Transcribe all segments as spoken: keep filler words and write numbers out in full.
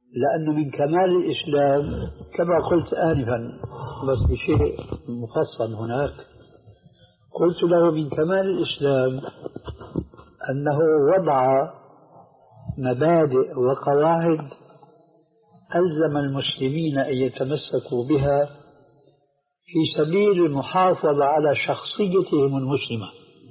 لأنه من كمال الإسلام كما قلت آنفا، بس بشيء مفصل هناك، قلت له من كمال الإسلام أنه وضع مبادئ وقواعد ألزم المسلمين أن يتمسكوا بها في سبيل المحافظة على شخصيتهم المسلمة.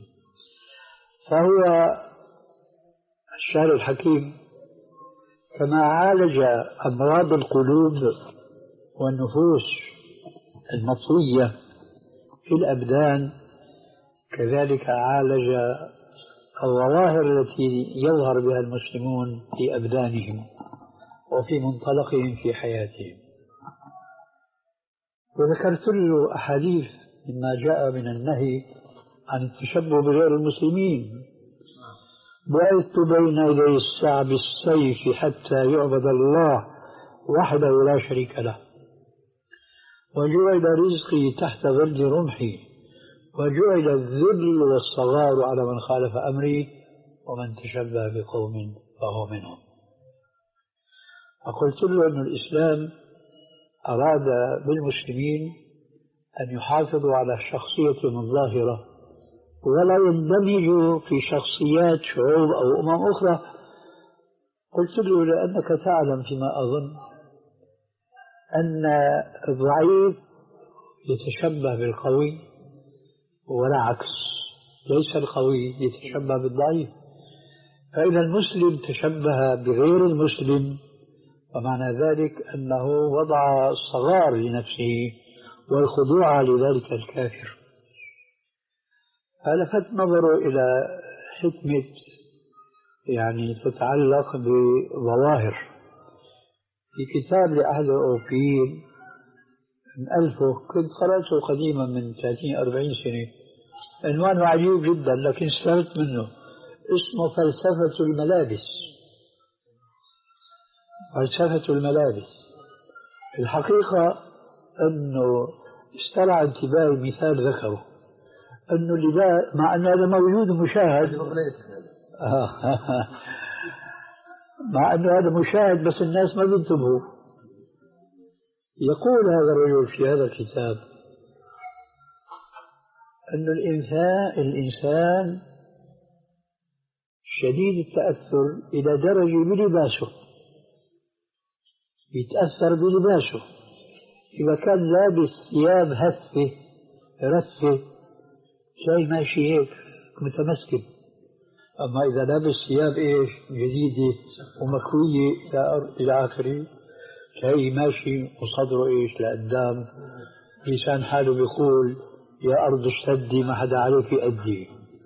فهو الشاعر الحكيم كما عالج أمراض القلوب والنفوس المطوية في الأبدان، كذلك عالج الظواهر التي يظهر بها المسلمون في أبدانهم وفي منطلقهم في حياتهم. وذكرت له أحاديث مما جاء من النهي عن التشبه بغير المسلمين: بعثت بين يدي الساعة بالسيف حتى يعبد الله وحده لا شريك له، وجعل رزقي تحت ظل رمحي، وجعل الذل والصغار على من خالف أمري، ومن تشبه بقوم فهو منهم. فقلت له أن الإسلام أراد بالمسلمين أن يحافظوا على شخصيتهم الظاهرة ولا يندمجوا في شخصيات شعوب أو أمم أخرى. قلت له لأنك تعلم فيما أظن أن الضعيف يتشبه بالقوي ولا عكس، ليس القوي يتشبه بالضعيف. فإذا المسلم تشبه بغير المسلم، ومعنى ذلك أنه وضع الصغار لنفسه والخضوع لذلك الكافر. فلفت نظره إلى حكمة يعني تتعلق بظواهر في كتاب لأحد الأوروبيين من ألفه، كنت قرأته قديما من ثلاثين أربعين سنة، عنوانه عجيب جدا لكن استفدت منه، اسمه فلسفة الملابس. فلسفة الملابس الحقيقة أنه استرعى انتباهي مثال ذكره، أنه اللباس مع أن هذا موجود مشاهد مع أنه هذا مشاهد بس الناس ما بينتبهوا. يقول هذا الرجل في هذا الكتاب أن الإنسان الإنسان شديد التأثر إلى درجة بلباسه، يتأثر بلباسه. إذا كان لابس ثياب هفة رثة شيء ماشي هيك متمسك، أما إذا لابس ثياب إيش جديدة ومكوية إلى آخره شيء ماشي وصدره إيش لقدام، لسان حاله بيقول يا أرض اشتدي ما حدا عليك أدي.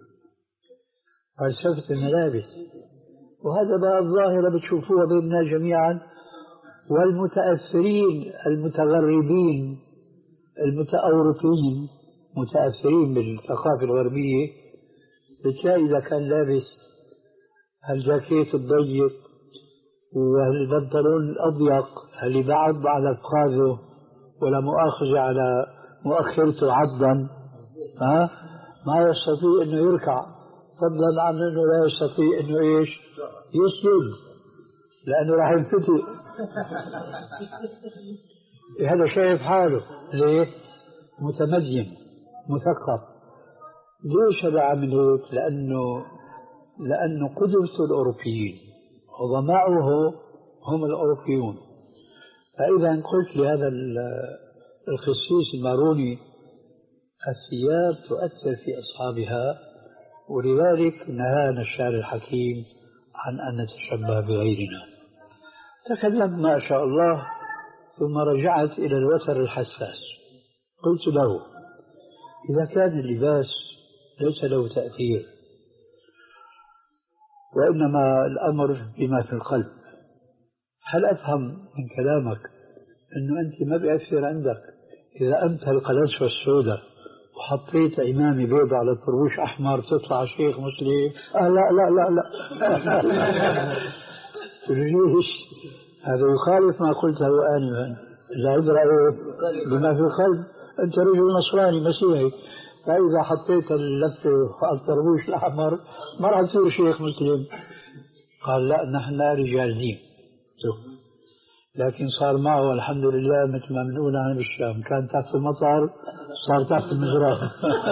فلسفة الملابس. وهذا بقى الظاهرة بتشوفوها بيننا جميعا، والمتأثرين المتغربين المتأوروبيين متأثرين بالثقافة الغربية بتلاقي إذا كان لابس هالجاكيت الضيق والبنطلون الأضيق اللي بعض على فخاذه ولا مؤاخذة على مؤخرته عضا، ها ما يستطيع إنه يركع، فضلا عن إنه لا يستطيع إنه إيش يسجد لأنه راح ينفتي. هذا شايف حاله ليه؟ متمدين مثقف. ليش هذا عمل هيك؟ لأنه لأنه قدوته الأوروبيين عظماؤه هم الأوروبيون. فإذا قلت لهذا الخسيس الماروني الثياب تؤثر في أصحابها، ولذلك نهانا الشاعر الحكيم عن أن نتشبه بغيرنا. تكلمت ما شاء الله، ثم رجعت إلى الوتر الحساس. قلت له إذا كان اللباس ليس له تأثير وإنما الأمر بما في القلب، هل أفهم من كلامك أنه أنت ما بيأثر عندك إذا أنت القلنسوة السوداء وحطيت إمامة بيضاء على الفروش أحمر تطلع شيخ مسلم؟ آه لا لا لا لا ليش؟ هذا يخالف ما قلته آنفا. العبرة بما في القلب. أنت رجل نصراني مسيحي، فإذا حطيت اللفة على الطربوش الأحمر ما راح تصير شيخ مسلم. قال لا، نحن رجال دين. لكن صار معه الحمد لله مثل ما بنقول عن بالشام، كان تحت المطر صار تحت المزرعة.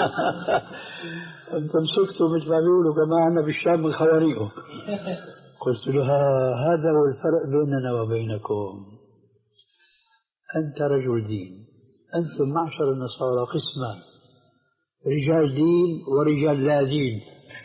انت مسكته مثل ما بيقولوا كما عنا بالشام من خواريقه. قلت له هذا هو الفرق بيننا وبينكم، أنت رجل دين، أنتم معشر النصارى قسمان، رجال دين ورجال لا دين.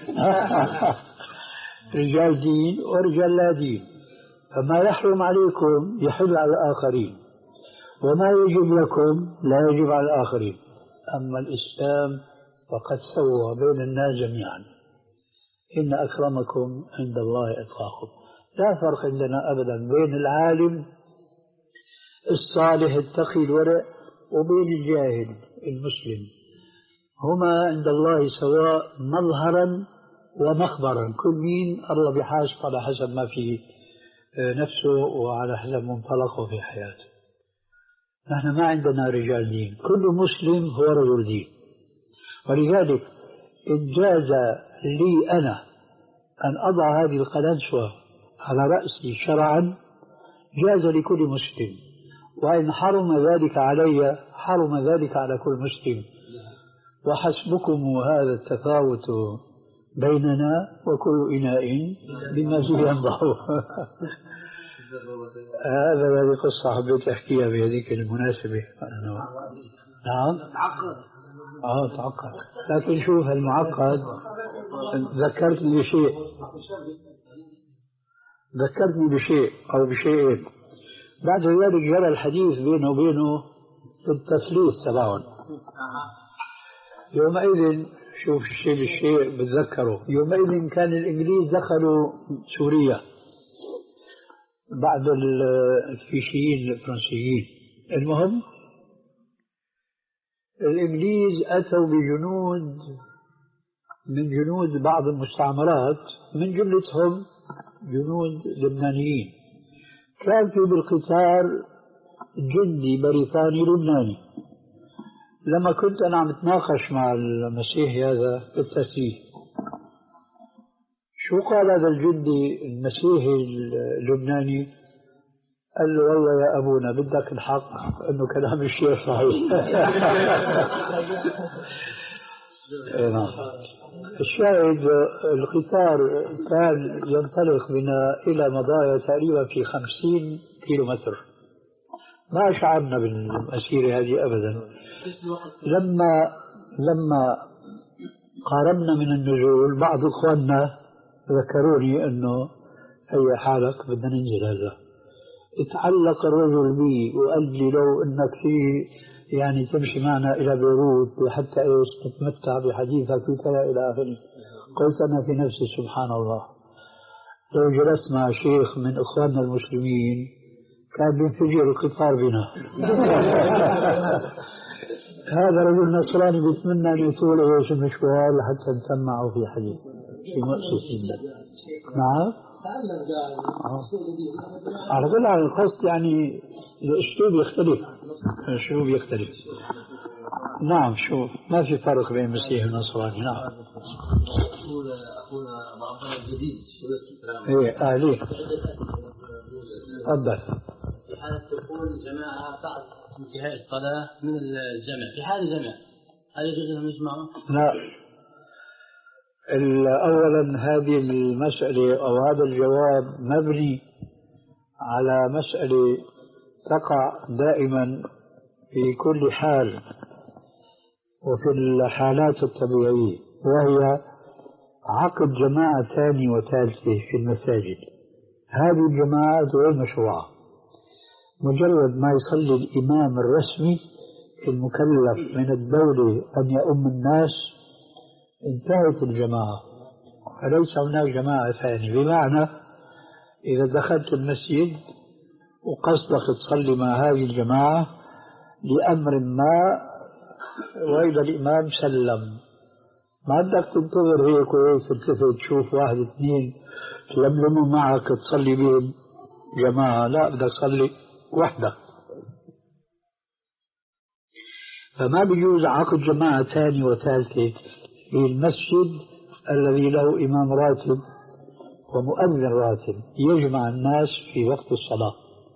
رجال دين ورجال لا دين، فما يحرم عليكم يحل على الآخرين، وما يجب لكم لا يجب على الآخرين. أما الإسلام فقد سوى بين الناس جميعا، إن أكرمكم عند الله أتقاكم. لا فرق عندنا أبدا بين العالم الصالح التقي الورع وبين الجاهل المسلم، هما عند الله سواء مظهرا ومخبرا، كل مين الله بحاسب على حسب ما في نفسه وعلى حسب منطلقه في حياته. نحن ما عندنا رجال دين، كل مسلم هو رجل دين. ولذلك إن جاز لي أنا أن أضع هذه القلنسوة على رأسي شرعا جاز لكل مسلم، وإن حرم ذلك علي حرم ذلك على كل مسلم، وحسبكم هذا التفاوت بيننا وكل إناء بما فيه ينضح. هذا هذه قصة حبيت أحكيها بهذيك المناسبة. نعم آه تعقد، لكن شوف المعقد ذكرتني بشيء ذكرتني بشيء أو بشيئين. بعد ذلك جرى الحديث بينه وبينه في التثليث تبعهم. يومئذ شوف الشيء بالشيء بتذكره، يومئذ كان الإنجليز دخلوا سوريا بعد الفيشيين الفرنسيين. المهم الإنجليز أتوا بجنود من جنود بعض المستعمرات، من جملتهم جنود لبنانيين. كان في بالقتال جندي بريطاني لبناني. لما كنت أنا عم اتناقش مع المسيحي هذا في التسليح، شو قال هذا الجندي المسيحي اللبناني؟ قال له والله يا أبونا بدك الحق أنه كلام الشيخ صحيح. الشاهد القطار كان ينطلق بنا إلى مضايا تقريبا في خمسين كيلو متر، ما شعرنا بالمسيرة هذه أبدا. لما لما قاربنا من النزول بعض إخواننا ذكروني أنه هي حالك بدنا ننزل. هذا اتعلق الرجل بي وقال لي لو أنك في يعني تمشي معنا إلى بيروت حتى إيش تتمتع بحديثك وكذا إلى آخره. قلت أنا في نفسي سبحان الله لو جلست مع شيخ من إخواننا المسلمين كان بينفجر القطار بنا. هذا رجل نصراني بيتمنى أن يطول إيش المشوار لحتى نسمعه في حديث في مؤسس جدا. نعم على كل حال القصد يعني الأسلوب يختلف، الأسلوب يختلف. نعم شوف ما في فرق بين المسيح والنصراني. نعم أقول أقول بعضنا الجديد إيه أهلي تفضل. في حالة تقول الجماعة بعد انتهاء الصلاة من الجمع، في حال الجمع هل يجوز أن يجمعوا؟ لا، أولا هذه المسألة أو هذا الجواب مبني على مسألة تقع دائما في كل حال وفي الحالات الطبيعية، وهي عقد جماعة ثانية وثالثة في المساجد. هذه الجماعات غير مشروعة، مجرد ما يصلي الإمام الرسمي المكلف من الدولة أن يؤم الناس انتهت الجماعة، فليس هناك جماعة ثانية. بمعنى إذا دخلت المسجد وقصدك تصلي مع هذه الجماعة لأمر ما وإذا الإمام سلم، ما بدك تنتظر هيك وتلتفت تشوف واحد اثنين تلملموا معك تصلي بهم جماعة، لا بدك تصلي وحدك. فما بيجوز عقد جماعة ثانية وثالثة في المسجد الذي له إمام راتب ومؤذن راتب يجمع الناس في وقت الصلاة.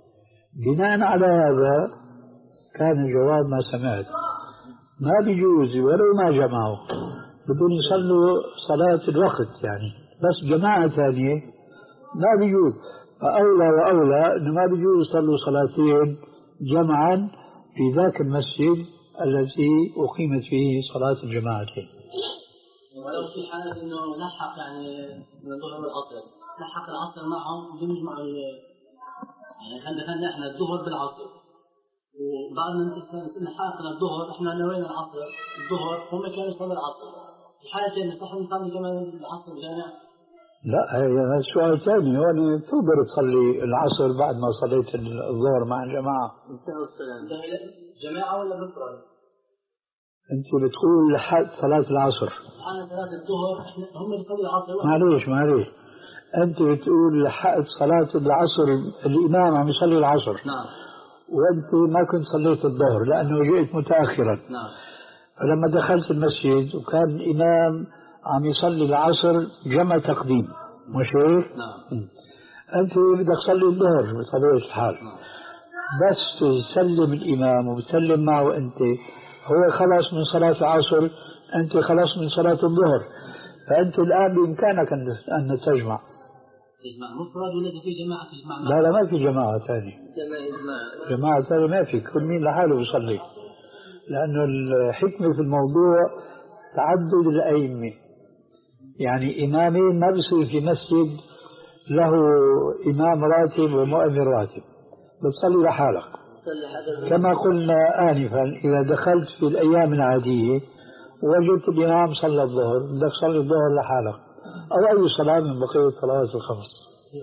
بناء على هذا كان الجواب ما سمعت، ما بيجوز ولو ما جمعوا بدون يصلوا صلاة الوقت يعني، بس جماعة ثانية ما بيجوز. فأولى وأولى إنه ما بيجوز يصلوا صلاتين جمعا في ذاك المسجد الذي أقيمت فيه صلاة الجماعتين. ولو في حالة إنه لحق يعني من الظهر والعصر، لحق العصر معهم بدون يجمعوا، يعني خلينا خلينا إحنا الظهر بالعصر، وبعد ما لحقنا الظهر إحنا نوينا العصر الظهر هم كانوا يصلوا العصر، في حالة صح نصلي كمان العصر بالجامع؟ لا هذا سؤال ثاني. هون تقدر تصلي العصر بعد ما صليت الظهر مع الجماعة. جماعة ولا مفرد؟ أنت بتقول لحقت صلاة العصر. أنا صلاة الظهر هم بيصلوا العصر. معليش معليش أنت بتقول لحقت صلاة العصر، الإمام عم يصلي العصر. نعم. وأنت ما كنت صليت الظهر لأنه جئت متأخرا. نعم. فلما دخلت المسجد وكان الإمام عم يصلي العصر جمع تقديم، مش هيك؟ نعم. أنت بدك تصلي الظهر بطبيعة الحال. نعم. بس تسلم الإمام وبتسلم معه أنت، هو خلص من صلاة العصر، أنت خلص من صلاة الظهر، فأنت الآن بإمكانك أن تجمع. تجمع مفرد ولا في جماعة تجمع؟ لا لا ما في جماعة ثانية. جماعة ثانية ما في، كل مين لحاله يصلي، لأنه الحكمة في الموضوع تعدد الأئمة. يعني إمامين ما بصير في مسجد له إمام راتب ومؤذن راتب، بتصلي لحالك. كما قلنا آنفا إذا دخلت في الأيام العادية وجدت الإمام صلى الظهر بدك تصلي الظهر لحالك أو أي صلاة من بقية الصلوات الخمس.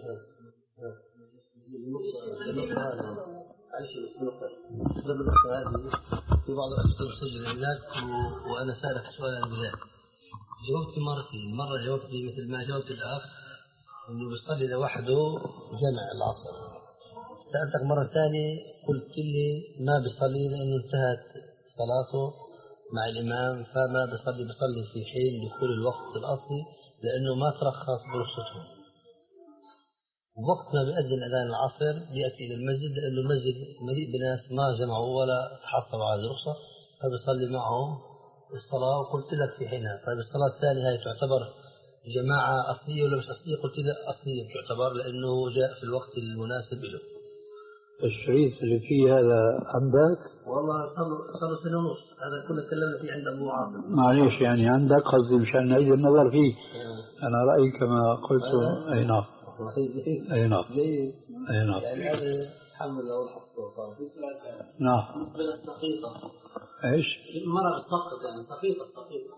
في بعض الأسئلة مسجل هناك وأنا سألك سؤالا بذلك، جاوبت مرتين، مرة جاوبت مثل ما جاوبت الأخ إنه بيصلي لوحده جمع العصر، سألتك مرة ثانية قلت لي ما بيصلي لأنه انتهت صلاته مع الإمام فما بيصلي، بيصلي في حين دخول الوقت الأصلي لأنه ما ترخص برخصته. وقت ما بيأذن أذان العصر بيأتي إلى المسجد لأنه المسجد مليء بناس ما جمعوا ولا تحصلوا على الرخصة فبيصلي معهم الصلاة. وقلت لك في حينها طيب الصلاة الثانية هي تعتبر جماعة أصلية ولا مش أصلية؟ قلت لك أصلية تعتبر لأنه جاء في الوقت المناسب له. الشريط اللي فيه هذا عندك؟ والله صار سنة ونص، هذا كنا تكلمنا فيه عند أبو عاصم. معليش يعني عندك قصدي مشان نعيد النظر فيه. أنا رأيي كما قلت. أي نعم أي نعم أي نعم يعني هذا حمل أو الحفظ. نعم. بالنسبة للسقيطة إيش؟ مرة بالسقط يعني سقيطة سقيطة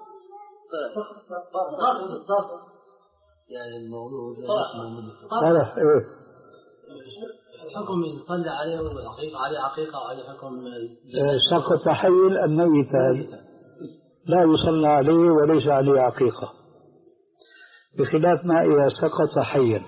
سقط السقط يعني الموضوع صالح إيه؟ حكم يصلي عليه والعقيقة عليه عقيقة وعليه حكم سقط حي الميت لا يصلى عليه وليس عليه عقيقة، بخلاف ما إذا سقط حيا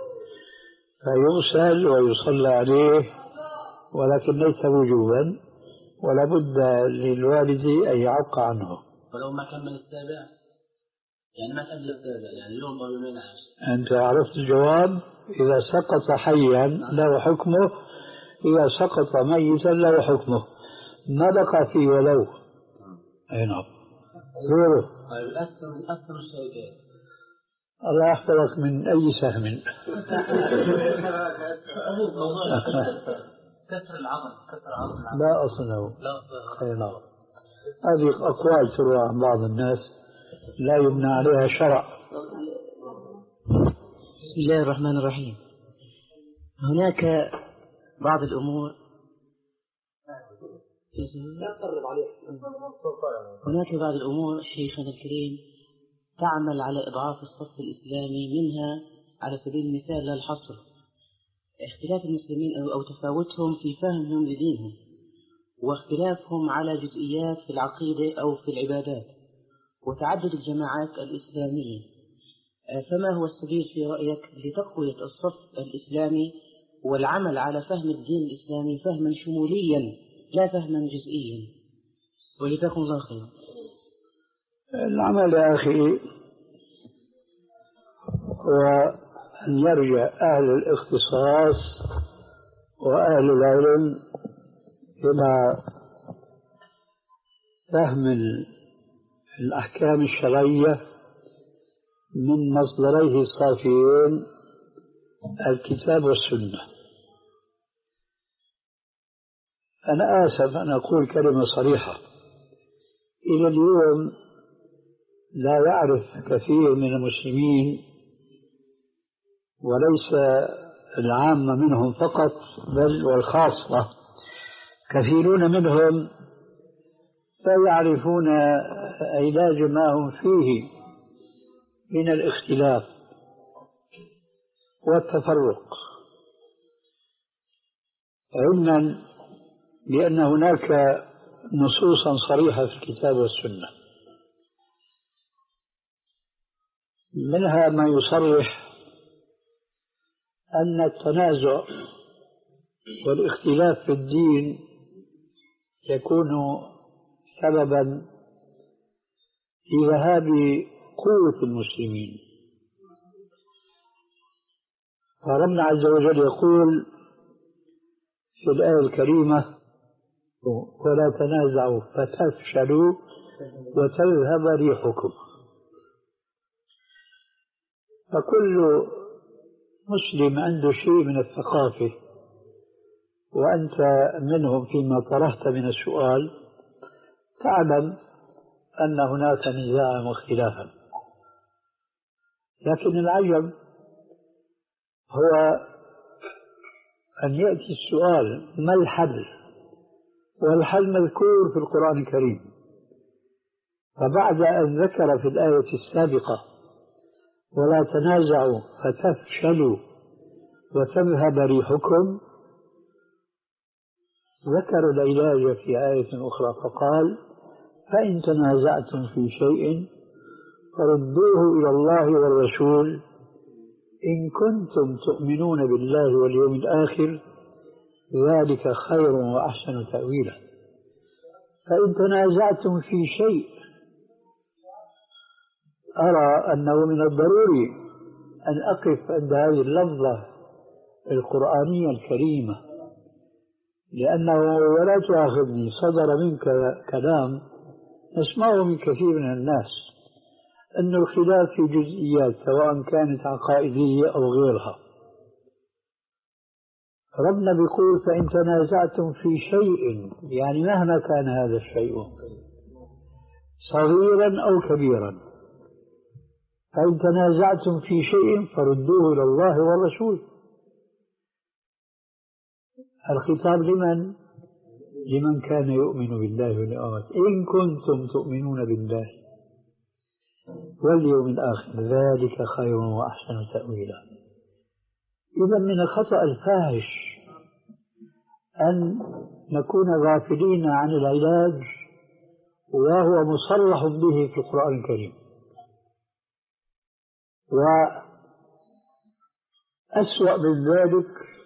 فيغسل ويصلى عليه ولكن ليس وجوبا، ولا بد للوالد أن يعق عنه. ولو ما كمل السابع يعني ما قبل السابع يعني يوم أو يومين عاش. أنت عرفت الجواب. إذا سقط حيا له حكمه، إذا سقط ميتا له حكمه، ما بقى فيه ولو. أي نعم. غيره. طيب الأسهم الأسهم الشيء الله يحفظك من أي سهم. كسر العظم كسر العظم لا أصل له. لا. أي نعم. هذه أقوال تروى عن بعض الناس لا يبنى عليها شرع. بسم الله الرحمن الرحيم. هناك بعض الأمور هناك بعض الأمور شيخنا الكريم تعمل على إضعاف الصف الإسلامي، منها على سبيل المثال لا الحصر اختلاف المسلمين أو تفاوتهم في فهمهم لدينهم، واختلافهم على جزئيات في العقيدة أو في العبادات، وتعدد الجماعات الإسلامية. فما هو السبيل في رأيك لتقوية الصف الإسلامي والعمل على فهم الدين الإسلامي فهما شموليا لا فهما جزئيا؟ ولتكن الله خيرا. العمل يا أخي هو أن يرجع أهل الاختصاص وأهل العلم إلى فهم الأحكام الشرعية من مصدريه الصافيين الكتاب والسنة. أنا آسف أن أقول كلمة صريحة، إلى اليوم لا يعرف كثير من المسلمين وليس العامة منهم فقط بل والخاصة، كثيرون منهم لا يعرفون علاج ما هم فيه من الاختلاف والتفرق، علما بأن هناك نصوصا صريحة في الكتاب والسنة، منها ما يصرح أن التنازع والاختلاف في الدين يكون سببا في ذهاب قوة المسلمين. فربنا عز وجل يقول في الآية الكريمة: ولا تنازعوا فتفشلوا وتذهب ريحكم. فكل مسلم عنده شيء من الثقافة، وأنت منهم فيما طرحت من السؤال، تعلم أن هناك نزاعا واختلافا، لكن العجب هو أن يأتي السؤال: ما الحل؟ والحل مذكور في القرآن الكريم. فبعد أن ذكر في الآية السابقة ولا تنازعوا فتفشلوا وتذهب ريحكم، ذكر العلاج في آية أخرى فقال: فإن تنازعتم في شيء فردوه إلى الله والرسول إن كنتم تؤمنون بالله واليوم الآخر ذلك خير وأحسن تأويلا. فإن تنازعتم في شيء، أرى أنه من الضروري أن أقف عند هذه اللفظة القرآنية الكريمة، لأنه ولا تؤاخذني صدر منك كلام نسمعه من كثير من الناس أن الخلاف في جزئيات سواء كانت عقائدية أو غيرها. ربنا بيقول: فإن تنازعتم في شيء، يعني مهما كان هذا الشيء صغيرا أو كبيرا، فإن تنازعتم في شيء فردوه إلى الله والرسول. الخطاب لمن؟ لمن كان يؤمن بالله واليوم الآخر، إن كنتم تؤمنون بالله واليوم الآخر ذلك خير وأحسن تأويلا. إذا من الخطأ الفاحش أن نكون غافلين عن العلاج وهو مصرح به في القرآن الكريم. وأسوأ من ذلك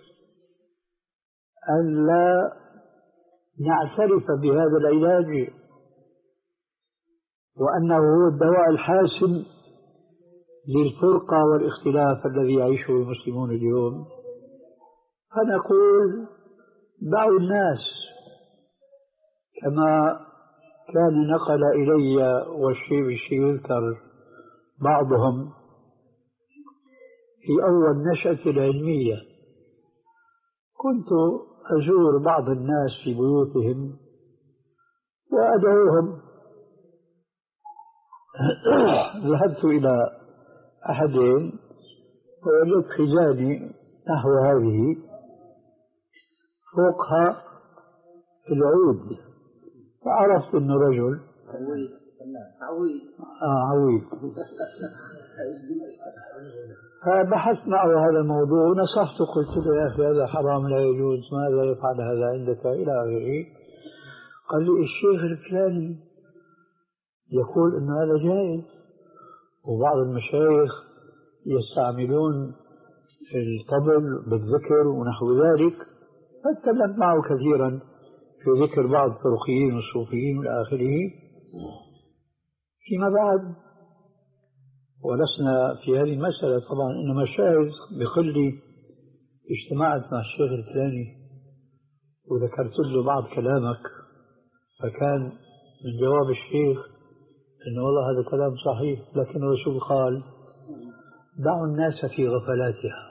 أن لا نعترف بهذا العلاج وأنه هو الدواء الحاسم للفرقة والاختلاف الذي يعيشه المسلمون اليوم، فنقول: دعوا الناس، كما كان نقل إلي والشيء بالشيء يذكر بعضهم في أول نشأة العلمية. كنت أزور بعض الناس في بيوتهم وأدعوهم. ذهبت إلى أحدهم ووجدت خزانة نحو هذه فوقها العود، فعرفت أنه رجل عويد عويد آه عويد. فبحثت معه هذا الموضوع ونصحته، قلت له: يا أخي هذا حرام لا يجوز، ماذا يفعل هذا عندك إلى آخره. قال لي: الشيخ الفلاني يقول أن هذا جائز، وبعض المشايخ يستعملون الطبل بالذكر ونحو ذلك. فاتكلمت معه كثيرا في ذكر بعض الطرقيين والصوفيين إلى آخره. فيما بعد، ولسنا في هذه المسألة طبعا، إنما الشاهد بقول لي: اجتمعت مع الشيخ الفلاني وذكرت له بعض كلامك، فكان من جواب الشيخ إنه والله هذا كلام صحيح، لكن الرسول قال دعوا الناس في غفلاتها.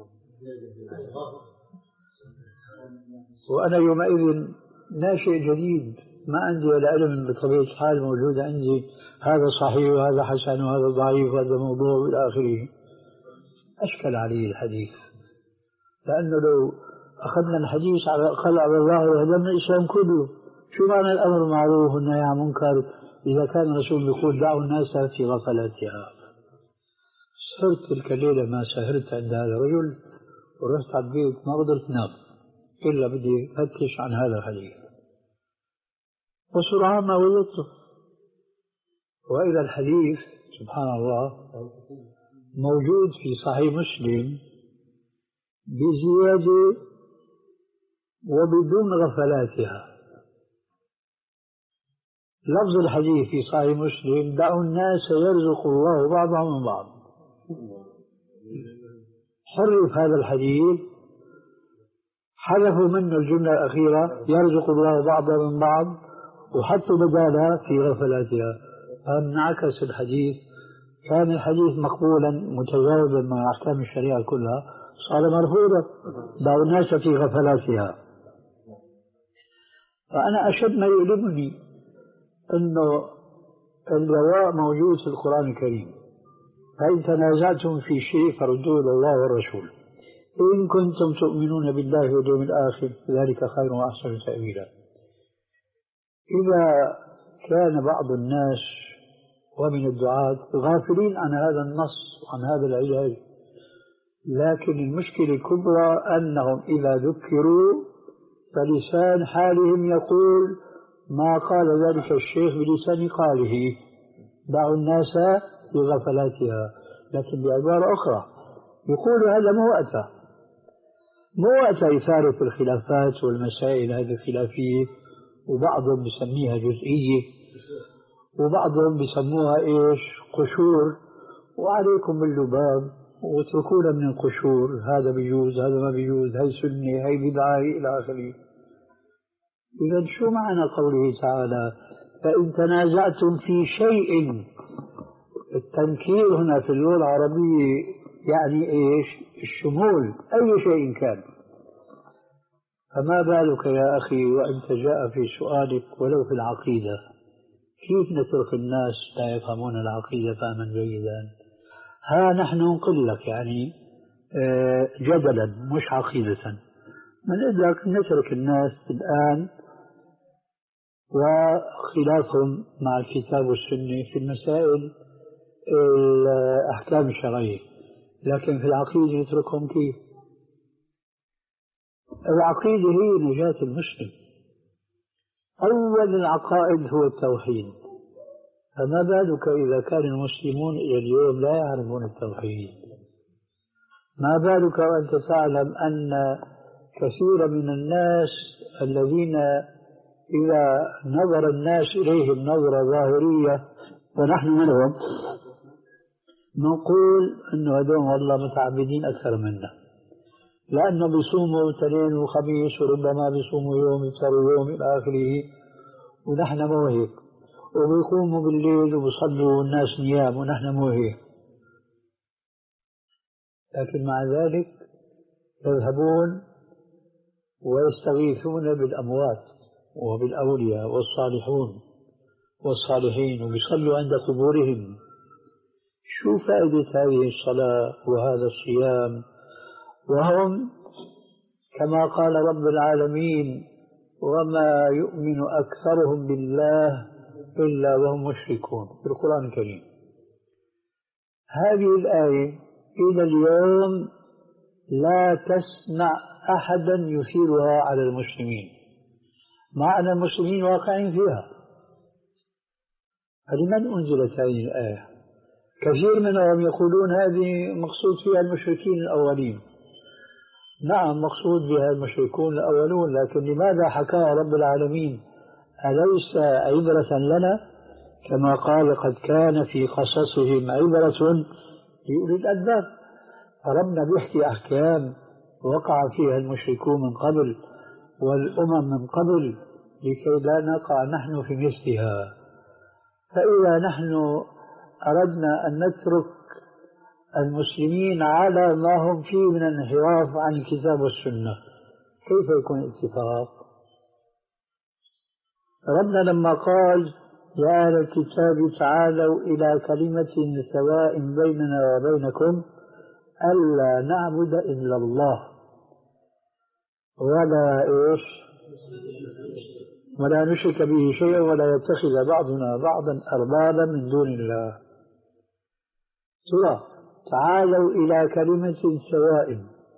وأنا يومئذ ناشئ جديد، ما عندي ولا علم بطبيعة الحال موجودة عندي هذا صحيح وهذا حسن وهذا ضعيف وهذا موضوع وإلى آخره. أشكل علي الحديث، لأنه لو أخذنا الحديث على الأقل على الله وهدمنا الإسلام كله. شو معنى الأمر معروف والنهي عن منكر إذا كان الرسول يقول دعوا الناس في غفلاتها؟ سهرت تلك الليلة ما سهرت عند هذا الرجل، ورحت على البيت ما قدرت نام إلا بدي أفتش عن هذا الحديث، وسرعان ما وجدته. وإلى الحديث سبحان الله موجود في صحيح مسلم بزيادة وبدون غفلاتها. لفظ الحديث في صحيح مسلم دعوا الناس يرزق الله بعضهم من بعض. حرف هذا الحديث، حذفوا منه الجملة الأخيرة يرزق الله بعضهم من بعض، وحطوا بدالها في غفلاتها، فانعكس الحديث. كان الحديث مقبولا متجاوبا مع أحكام الشريعة كلها، صار مرفوضا دعوا الناس في غفلاتها. فأنا أشد ما يؤلمني أنه الجواء موجود في القرآن الكريم، فإن تنازعتم في شيء فردوه إلى الله والرسول إن كنتم تؤمنون بالله واليوم الآخر ذلك خير وأحسن تأويلا. إذا كان بعض الناس ومن الدعاة غافلين عن هذا النص وعن هذا العلاج، لكن المشكلة الكبرى أنهم إذا ذكروا فلسان حالهم يقول ما قال ذلك الشيخ بلسان قاله دعوا الناس بغفلاتها، لكن بعبارة أخرى يقول هذا مو وقتها، مو وقت إثارة الخلافات والمسائل هذه الخلافية، وبعضهم بسميها جزئية وبعضهم بسموها إيش قشور، وعليكم باللباب واتركونا من القشور، هذا بيجوز هذا ما بيجوز، هاي سنة هاي بدعة إلى آخره. إذا شو معنى قوله تعالى فإن تنازعتم في شيء؟ التنكير هنا في اللغة العربية يعني إيش؟ الشمول، أي شيء كان. فما بالك يا أخي وأنت جاء في سؤالك ولو في العقيدة، كيف نترك الناس لا يفهمون العقيدة فهما جيدا؟ ها نحن نقول لك يعني جدلا مش عقيدة، من لك نترك الناس الآن وخلافهم مع الكتاب والسنة في المسائل الأحكام الشرعية، لكن في العقيدة نتركهم كيف؟ العقيدة هي نجاة المسلم، أول العقائد هو التوحيد، فما بالك إذا كان المسلمون إلى اليوم لا يعرفون التوحيد؟ ما بالك وأنت تعلم أن كثير من الناس الذين إذا نظر الناس إليهم نظرة ظاهرية ونحن منهم نقول أنه هذول والله متعبدين أكثر منا، لأنه بيصوموا اثنين وخميس وربما بيصوموا يوم يفطروا يوم إلى آخره، ونحن مو هيك، وبيقوموا بالليل وبيصلوا الناس نيام ونحن مو هيك. لكن مع ذلك يذهبون ويستغيثون بالأموات وبالأولياء والصالحون والصالحين وبيصلوا عند قبورهم. شو فائدة هذه الصلاة وهذا الصيام وهم كما قال رب العالمين وما يؤمن أكثرهم بالله إلا وهم مشركون في القرآن الكريم؟ هذه الآية إلى اليوم لا تسمع أحدا يثيرها على المسلمين، مع أن المسلمين واقعين فيها. فلمن أنزلت هذه الآية؟ كثير منهم يقولون هذه مقصود فيها المشركين الأولين. نعم مقصود بها المشركون الأولون، لكن لماذا حكاها رب العالمين؟ أليس عبرة لنا؟ كما قال قد كان في قصصهم عبرة لأولي الألباب. ربنا بيحكي أحكام وقع فيها المشركون من قبل، والأمم من قبل لكي لا نقع نحن في مثلها. فإذا نحن أردنا أن نترك المسلمين على ما هم فيه من الانحراف عن الكتاب والسنة كيف يكون اتفاق؟ ربنا لما قال يا أهل الكتاب تعالوا إلى كلمة سواء بيننا وبينكم ألا نعبد إلا الله ولا إيش ولا نشرك به شيئا ولا يتخذ بعضنا بعضا أربابا من دون الله. سورة تعالوا إلى كلمة سواء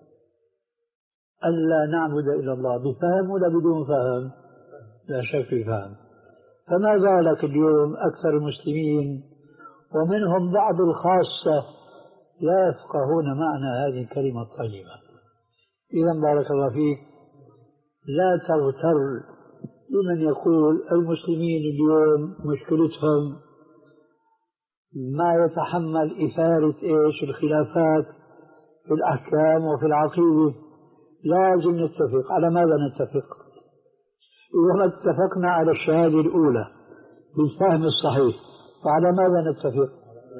ألا نعبد إلا الله بفهم ولا بدون فهم؟ لا شك في فهم. فما بالك اليوم أكثر المسلمين ومنهم بعض الخاصة لا يفقهون معنى هذه الكلمة الطيبة. إذا بارك الله فيك لا تغتر لمن يقول المسلمين اليوم مشكلتهم ما يتحمل إثارة إيش الخلافات في الأحكام وفي العقيدة. لازم نتفق. على ماذا نتفق؟ إذا ما اتفقنا على الشهادة الأولى بالفهم الصحيح فعلى ماذا نتفق؟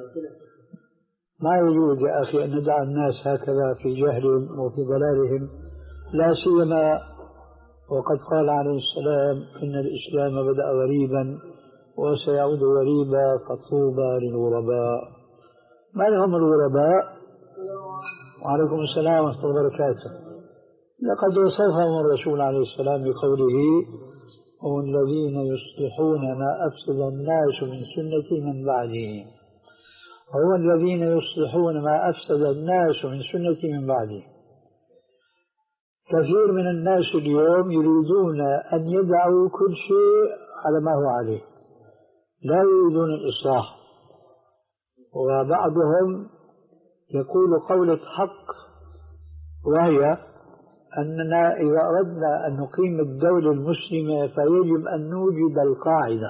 ما يجوز يا أخي أن ندع الناس هكذا في جهلهم وفي ضلالهم، لا سيما وقد قال عليه السلام إن الإسلام بدأ غريبا وسيعود غريبا فطوبى للغرباء. من هم الغرباء؟ وعليكم السلام ورحمة الله وبركاته. لقد وصفهم الرسول عليه السلام بقوله هم الذين يصلحون ما أفسد الناس من سنة من بعدهم. هو الذين يصلحون ما أفسد الناس من سنة من بعدهم. كثير من الناس اليوم يريدون أن يدعوا كل شيء على ما هو عليه، لا يريدون الإصلاح. وبعضهم يقول قولة حق وهي أننا إذا أردنا أن نقيم الدولة المسلمة فيجب أن نوجد القاعدة.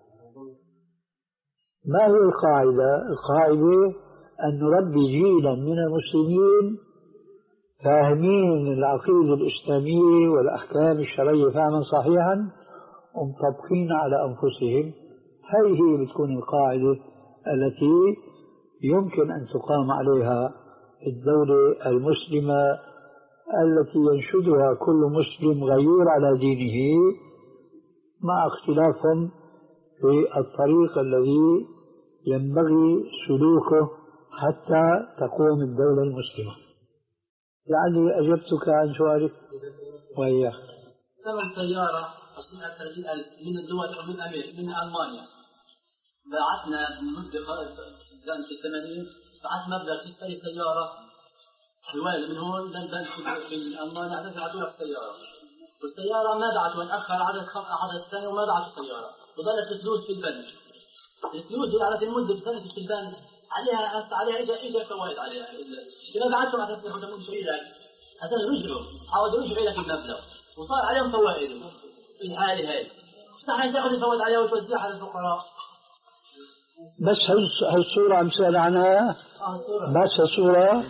ما هي القاعدة؟ القاعدة أن نربي جيلا من المسلمين فاهمين العقيدة الإسلامية والأحكام الشرعية فهما صحيحا ومطبقين على أنفسهم. هذه هي بتكون القاعدة التي يمكن أن تقام عليها الدولة المسلمة التي ينشدها كل مسلم غيور على دينه مع اختلافهم في الطريق الذي ينبغي سلوكه حتى تقوم الدولة المسلمة. لعلي أجبتك عن سؤالك وإياك. ثمن سيارة تصنيع ثلاثين ألف من الدول ومن أمريكا من ألمانيا بعثنا مدة كان في الثمانين بعث مبلغ تشتري سيارة رواية من هون للبنك في ألمانيا عدد عدوها السيارة والسيارة ما بعثوا نأخر عدد خمس عدد سنة وما بعثوا السيارة وظلت الفلوس في البنك. الفلوس اللي على المدة بسنة في البنك عليها عليها إجا إجا فوائد عليها. إذا بعثوا على سنة وتمون شيء لك عشان رجعوا حاولوا يرجعوا لك المبلغ وصار عليهم فوائد في الحالة هاي. صحيح تأخذ الفوائد عليها وتوزعها على الفقراء. بس هالصورة عم سأل عنها بس هالصورة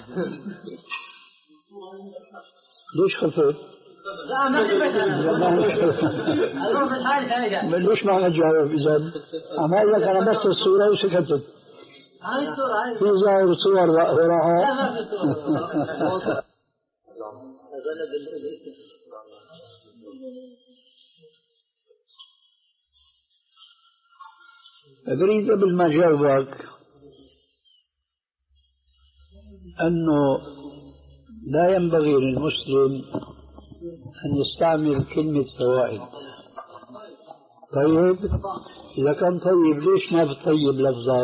ليش خفت؟ لا ما خفت أنا ليش ما نجاوب إذا عمال لك أنا بس الصورة وسكتت. هاي الصورة هاي في ظاهر صور وراها. لا ما في صور. أريد قبل ما جاوبك أنه لا ينبغي للمسلم أن يستعمل كلمة فوائد. طيب إذا كان طيب ليش ما بتطيب لفظك؟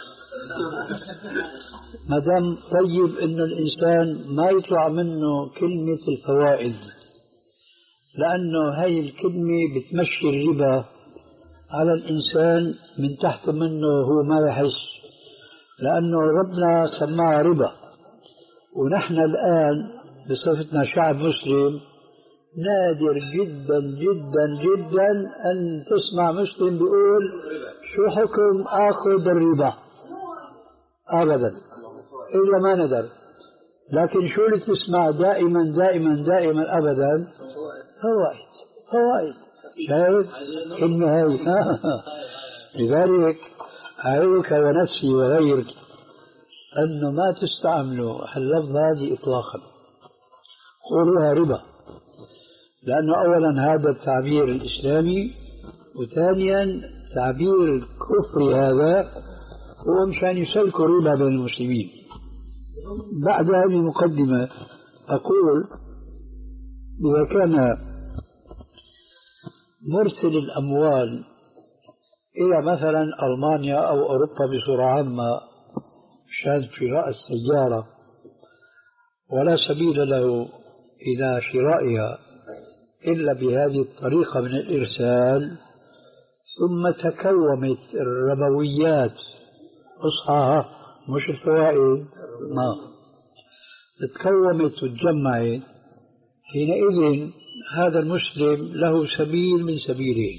ما دام طيب إنه الإنسان ما يطلع منه كلمة الفوائد، لأنه هاي الكلمة بتمشي الربا على الإنسان من تحت منه هو ما يحس، لأنه ربنا سماها ربا. ونحن الآن بصفتنا شعب مسلم نادر جدا جدا جدا أن تسمع مسلم بيقول شو حكم آخذ الربا، أبدا إلا ما ندر. لكن شو اللي تسمع دائما دائما دائما أبدا فوائد فوائد شايف في النهاية. لذلك أعيذك ونفسي وغيرك أنه ما تستعملوا اللفظ هذه إطلاقا، قولوها ربا، لأنه أولا هذا التعبير الإسلامي، وثانيا تعبير الكفر هذا هو مشان يسلكوا ربا بين المسلمين. بعد هذه المقدمة أقول إذا كان مرسل الأموال إلى مثلا ألمانيا أو أوروبا بصورة عامة شان شراء السيارة ولا سبيل له إلى شرائها إلا بهذه الطريقة من الإرسال، ثم تكومت الربويات أصحاها مش الفوائد ما تكومت وتجمعت، حينئذ هذا المسلم له سبيل من سبيلين: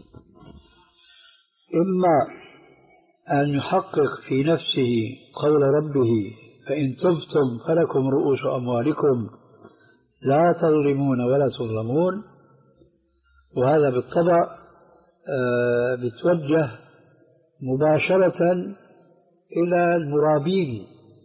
إما أن يحقق في نفسه قول ربه فإن تبتم فلكم رؤوس أموالكم لا تظلمون ولا تظلمون، وهذا بالطبع بتوجه مباشرة إلى المرابين،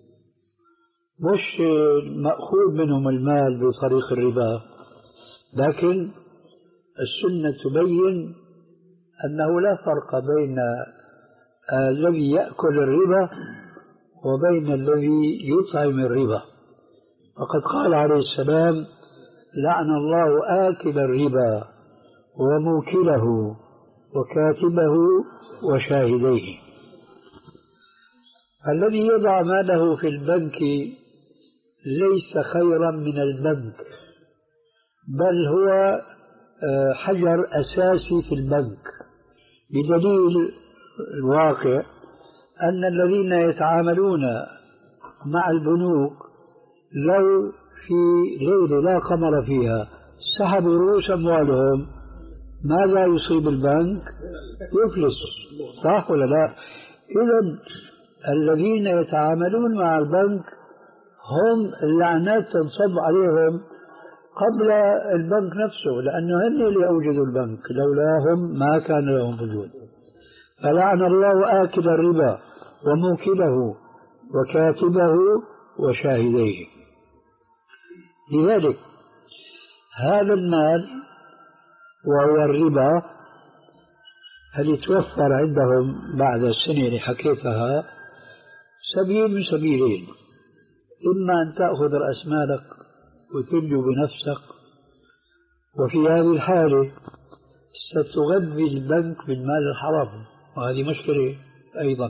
مش مأخوذ منهم المال بطريق الربا، لكن السنة تبين أنه لا فرق بين الذي يأكل الربا وبين الذي يطعم الربا. فقد قال عليه السلام: لعن الله آكل الربا وموكله وكاتبه وشاهديه. الذي يضع ماله في البنك ليس خيرا من البنك، بل هو حجر أساسي في البنك، بدليل الواقع أن الذين يتعاملون مع البنوك لو في ليلة لا قمر فيها سحبوا رؤوس أموالهم ماذا يصيب البنك؟ يفلس، صح ولا لا؟ إذن الذين يتعاملون مع البنك هم اللعنات تنصب عليهم قبل البنك نفسه، لأنه هم اللي أوجدوا البنك، لولاهم ما كان لهم وجود. فلعن الله آكل الربا وموكله وكاتبه وشاهديه. لذلك هذا المال وهو الربا هل يتوفر عندهم بعد السنة اللي حكيتها سبيل من سبيلين: إما أن تأخذ رأس مالك وتنجو بنفسك، وفي هذه الحالة ستغذي البنك بالمال الحرام، وهذه مشكلة أيضا.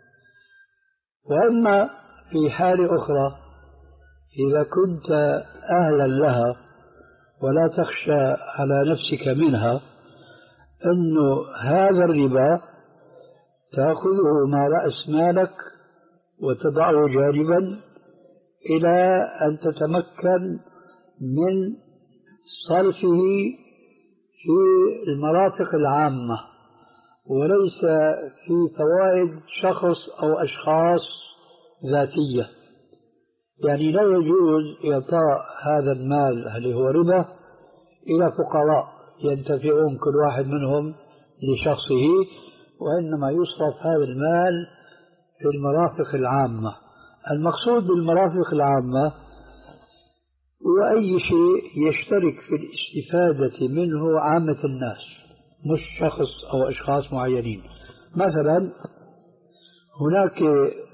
وأما في حالة أخرى إذا كنت أهلا لها ولا تخشى على نفسك منها، أنه هذا الربا تأخذه مع رأس مالك وتضعه جانبا إلى أن تتمكن من صرفه في المرافق العامة، وليس في فوائد شخص أو أشخاص ذاتية. يعني لا يجوز إعطاء هذا المال اللي هو ربا إلى فقراء ينتفعون كل واحد منهم لشخصه، وإنما يصرف هذا المال في المرافق العامة. المقصود بالمرافق العامة هو أي شيء يشترك في الاستفادة منه عامة الناس، مش شخص أو أشخاص معينين. مثلا هناك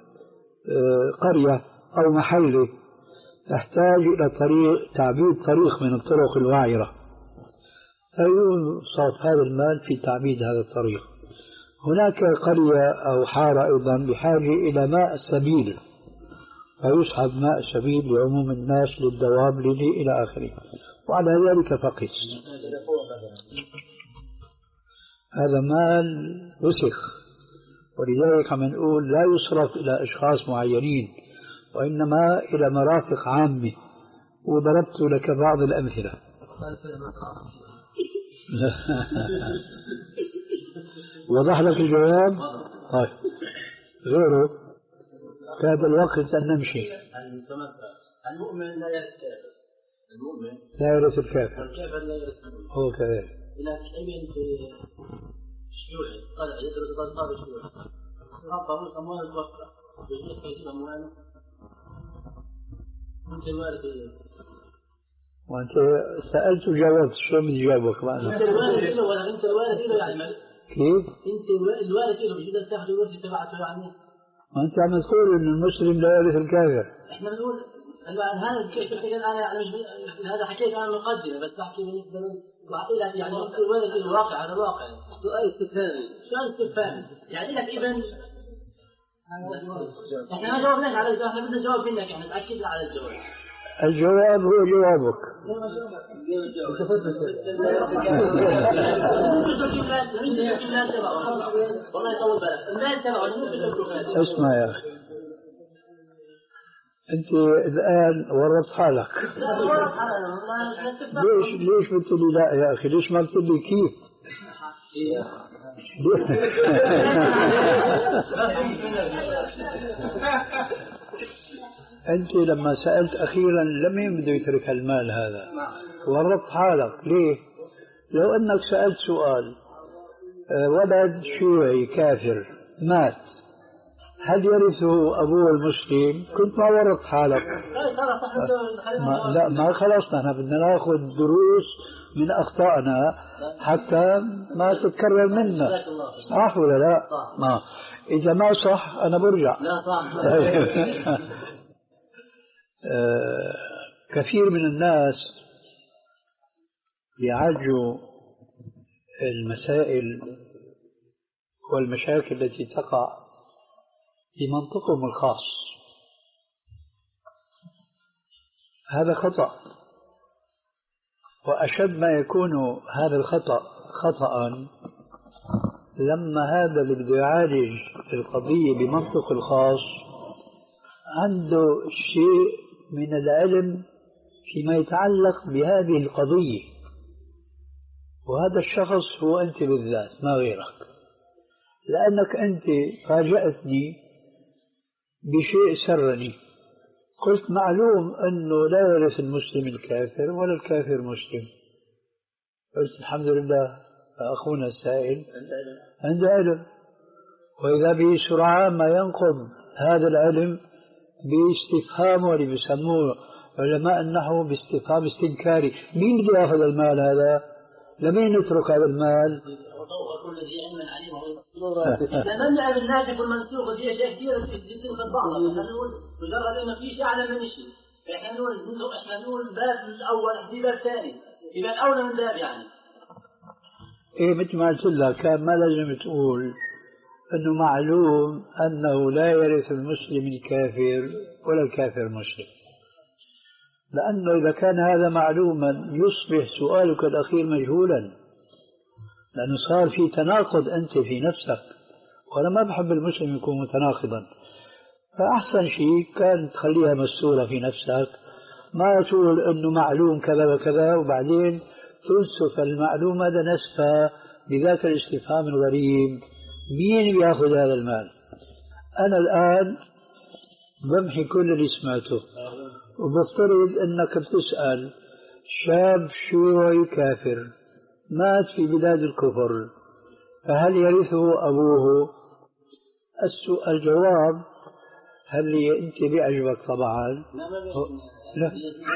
قرية أو محلة تحتاج إلى طريق تعبيد طريق من الطرق الوعرة، فيصرف هذا المال في تعبيد هذا الطريق. هناك قرية أو حارة أيضا بحاجة إلى ماء السبيل، فيسحب ماء السبيل لعموم الناس للدواب إلى آخره، وعلى ذلك فقس. هذا مال وسخ، ولذلك عم نقول لا يصرف إلى أشخاص معينين وإنما إلى مرافق عامة. وضربت لك بعض الأمثلة. وضح لك الجواب؟ طيب غيره كاد الوقت أن نمشي. المؤمن لا يكتب المؤمن لا يرث الكافر. الكافر لا يرث المؤمن. هو كذلك. لكن أيمن في شيوعي طلع يدرس الأنصار الشيوعي ربه أموال الوفرة يجوز تجيب أمواله أنت الوارث. وأنت سألت وجاوبت، شو بدي جاوبك معنا؟ أنت الوارث له ولا أنت الوارث له يعني كيف؟ أنت الوارث له مش إذا تاخذ الورث تبعته يعني. وأنت عم تقول إن المسلم لا يرث الكافر. إحنا بنقول هذا الشيء أنا مش هذا حكيت عن المقدمة بس بحكي بالنسبة لك يعني الوارث له واقع هذا الواقع. سؤال استفهامي. سؤال استفهامي يعني لك ابن. إحنا ما جاوبناش على الجواب، إحنا بدنا جواب منك يعني تأكد على الجواب. الجواب هو جوابك. اسمع يا أخي، أنت الآن ورطت حالك. ليش ليش قلت لي لا يا أخي؟ ليش ما قلت لي كيف؟ أنت لما سألت أخيرا لمن بده يترك المال هذا؟ ورطت حالك. ليه؟ لو أنك سألت سؤال ولد شيوعي كافر مات هل يرثه أبوه المسلم؟ كنت ما ورطت حالك. ما لا ما خلصنا، احنا بدنا ناخذ دروس من أخطائنا حتى ما تتكرر منا. صح ولا لا؟ ما إذا ما صح أنا برجع. لا صح. آه كثير من الناس يعالجوا المسائل والمشاكل التي تقع بمنطقهم الخاص. هذا خطأ، وأشد ما يكون هذا الخطأ خطأ لما هذا اللي بده يعالج القضية بمنطق الخاص عنده شيء من العلم فيما يتعلق بهذه القضية، وهذا الشخص هو أنت بالذات ما غيرك، لأنك أنت فاجأتني بشيء سرني. قلت معلوم أنه لا يرث المسلم الكافر ولا الكافر مسلم. قلت الحمد لله أخونا السائل عنده علم، وإذا به سرعان ما ينقض هذا العلم باستفهام اللي بيسموه علماء النحو باستفهام استنكاري. مين بده ياخذ المال هذا؟ لمين نترك هذا المال؟ كل ذي علم عليم. احنا نمنع الناس يكون منسوخ في اشياء كثيره في بعض. احنا نقول مجرد انه في شيء اعلى من شيء. احنا نقول احنا نقول باب الاول في باب ثاني، في باب اولى من باب يعني. ايه مثل ما قلت لك كان ما لازم تقول انه معلوم انه لا يرث المسلم الكافر ولا الكافر المسلم، لانه اذا كان هذا معلوما يصبح سؤالك الاخير مجهولا، لأنه صار في تناقض أنت في نفسك، وأنا ما بحب المسلم يكون متناقضا. فأحسن شيء كان تخليها مستورة في نفسك، ما تقول أنه معلوم كذا وكذا وبعدين تنسف المعلومة هذا نسفها بذاك الاستفهام الغريب مين بياخذ هذا المال. أنا الآن بمحي كل اللي سمعته وبفترض أنك بتسأل شاب شيوعي كافر مات في بلاد الكفر فهل يرثه أبوه؟ الجواب هل لي أنت بيعجبك طبعا؟ لا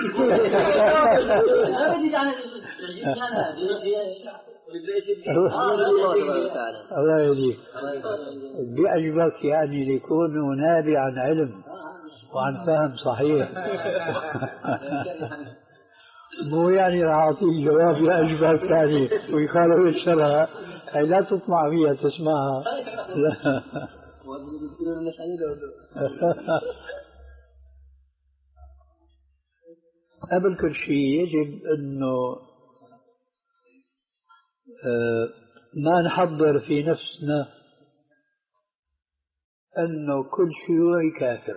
الله يهديك. بيعجبك يعني ليكون نابع عن علم وعن فهم صحيح. مو يعني راح أعطيه جواب يعجبك يعني ويخالف الشرع، أي لا تطمع فيها تسمعها. لا. قبل كل شيء يجب أنه ما نحضر في نفسنا أنه كل شيوعي كافر.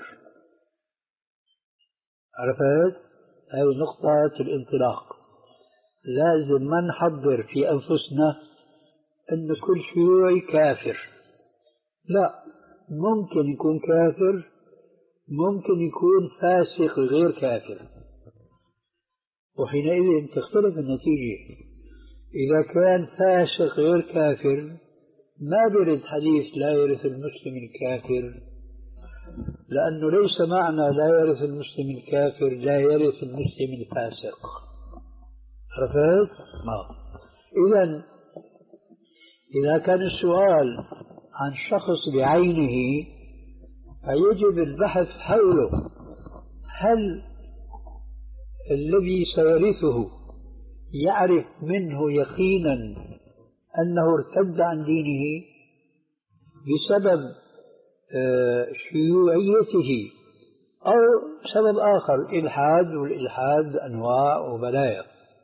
عرفت؟ هذه نقطة الانطلاق. لازم ما نحضر في أنفسنا أن كل شيوعي كافر، لا، ممكن يكون كافر، ممكن يكون فاسق غير كافر. وحينئذ تختلف النتيجة. إذا كان فاسق غير كافر ما برد حديث لا يرث المسلم الكافر، لأنه ليس معنى لا يرث المسلم الكافر لا يرث المسلم الفاسق. عرفت؟ ما إذن إذا كان السؤال عن شخص بعينه فيجب البحث حوله، هل الذي سيرثه يعرف منه يقينا أنه ارتد عن دينه بسبب شيوعيته أو سبب آخر، الإلحاد، والإلحاد أنواع وبلايا.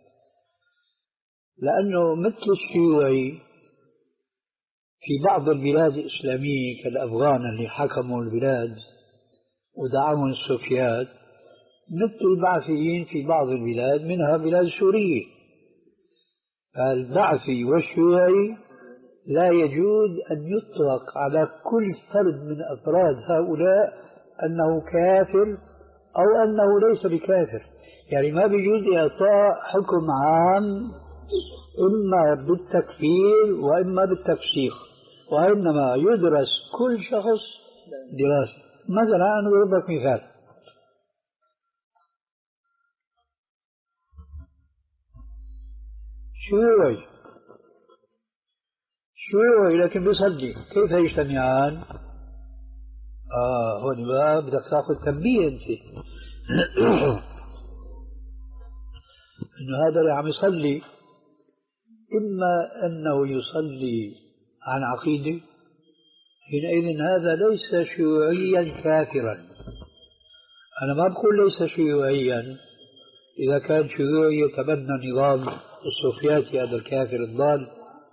لأنه مثل الشيوعي في بعض البلاد الإسلامية كالأفغان اللي حكموا البلاد ودعموا السوفيات، مثل البعثيين في بعض البلاد منها بلاد سورية. فالبعثي والشيوعي لا يجوز أن يطلق على كل فرد من أفراد هؤلاء أنه كافر أو أنه ليس بكافر. يعني ما بيجوز إعطاء حكم عام إما بالتكفير وإما بالتفسيق، وإنما يدرس كل شخص دراسة. مثلا أنا أضرب لك مثال، شيوعي شيوعي لكن بيصلي، كيف يجتمعان؟ آه هون بقى بدك تاخذ تنبيه أنت إنه هذا اللي عم يصلي إما أنه يصلي عن عقيدة، حينئذ هذا ليس شيوعيا كافرا. أنا ما بقول ليس شيوعيا إذا كان شيوعي يتبنى نظام السوفياتي هذا الكافر الضال،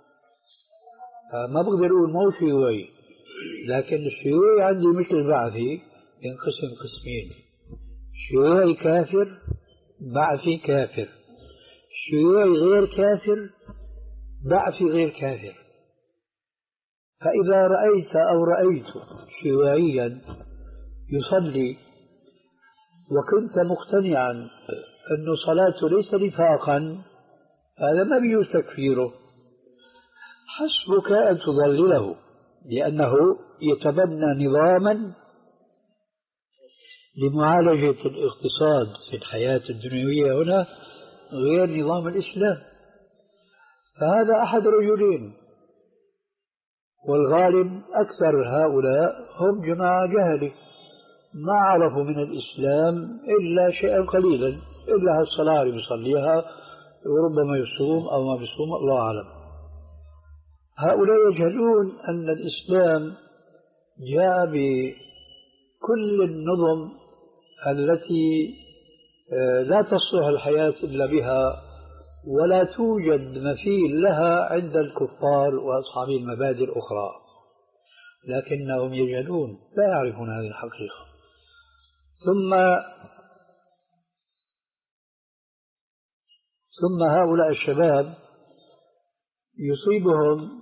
ما بقدر أقول مو شيوعي. لكن الشيوعي عندي مثل البعثي ينقسم قسمين: شيوعي كافر، بعثي كافر. شيوعي غير كافر، بعثي غير كافر. فإذا رأيت أو رأيت شيوعيا يصلي وكنت مقتنعا أن صلاته ليس نفاقا، هذا ما بيجوز تكفيره، حسبك أن تضلله، لأنه يتبنى نظاما لمعالجة الاقتصاد في الحياة الدنيوية هنا غير نظام الإسلام. فهذا أحد رجلين، والغالب أكثر هؤلاء هم جماعة جهلة ما عرفوا من الإسلام إلا شيئا قليلا، إلا الصلاة اللي بيصليها وربما يصوم أو ما بيصوم، الله أعلم. هؤلاء يجهلون أن الإسلام جاء بكل النظم التي لا تصلح الحياة إلا بها، ولا توجد مثيل لها عند الكفار وأصحاب المبادئ الأخرى، لكنهم يجهلون، لا يعرفون هذه الحقيقة. ثم ثم هؤلاء الشباب يصيبهم